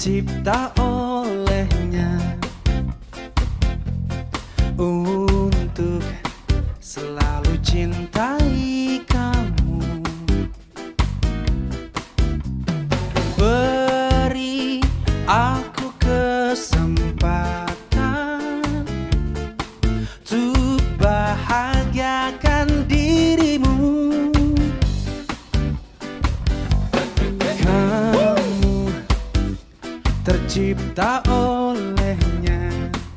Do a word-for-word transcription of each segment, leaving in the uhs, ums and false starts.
tercipta olehnya untuk selalu cintai kamu. Beri aku kesempatan untuk bahagiakan dirimu. Kamu tercipta olehnya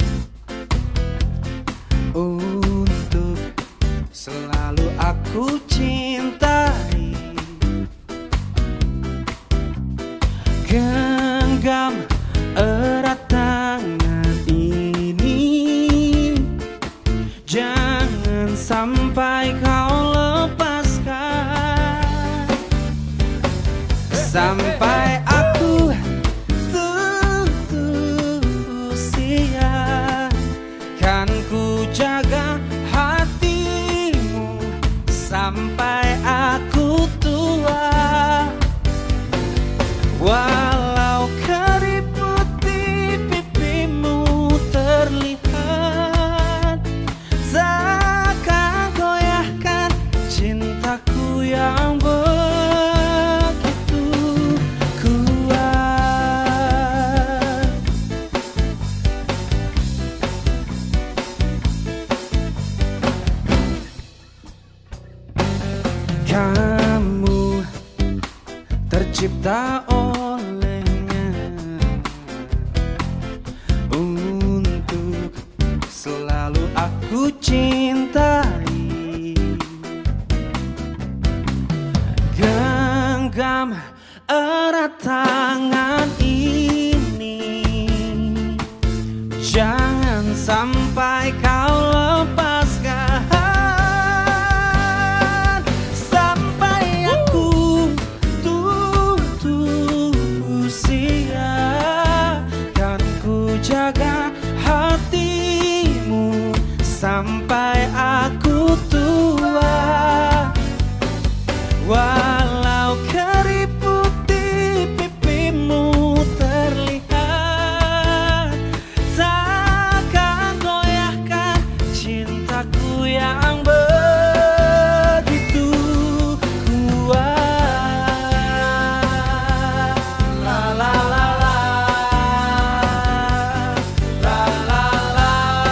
untuk selalu aku cintai. Genggam erat tangan ini, jangan sampai kau lepaskan. Sampai aku tutup usia, kan ku jaga hatimu sampai aku tua. Walau keriput di pipimu terlihat, takkan goyahkan cintaku yang begitu kuat. Kamu tercipta olehnya untuk selalu aku cintai. Genggam erat tangan ini, jangan sampai kau lepaskan. Sampai aku tutup usia, kan ku jaga hatimu sampai aku tua. Walau keriput di pipimu terlihat, takkan goyahkan cintaku yang begitu kuat. La la la la, la la la,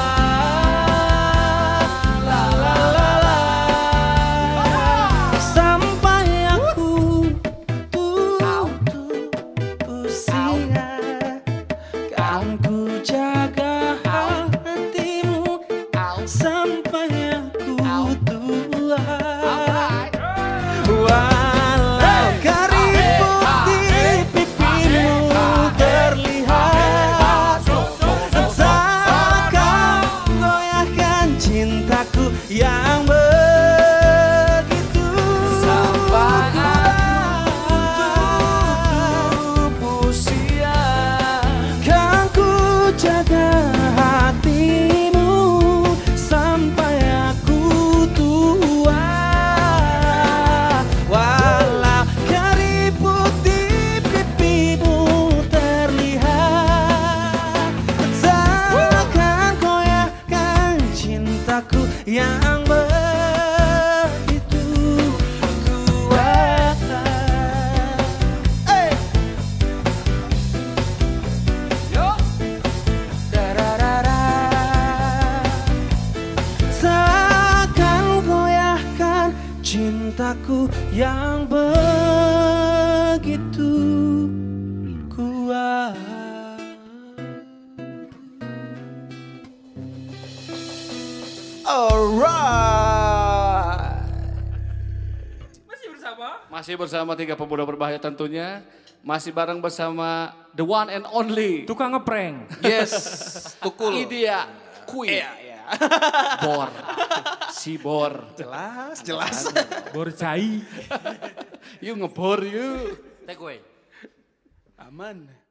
la la la la. Sampai aku tutup usia, kan ku jaga hatimu sampai aku tua. Walau keriput di pipimu terlihat, takkan goyahkan cintaku yang begitu. Sampai aku tutup usia, kan ku jaga hatimu sampai aku tua. Walau keriput di pipimu terlihat, takkan goyahkan cintaku yang begitu kuat. Hey! Da-da-da-da. Takkan goyahkan cintaku yang begitu kuat. Alright. Masih bersama? Masih bersama tiga pemuda berbahaya tentunya. Masih bareng bersama the one and only. Tukang ngeprank. Yes, Tukul. Idea Queen. Iya, iya. Bor. Si Bor. Jelas, jelas. Borcai. You ngebor you. Take away. Aman.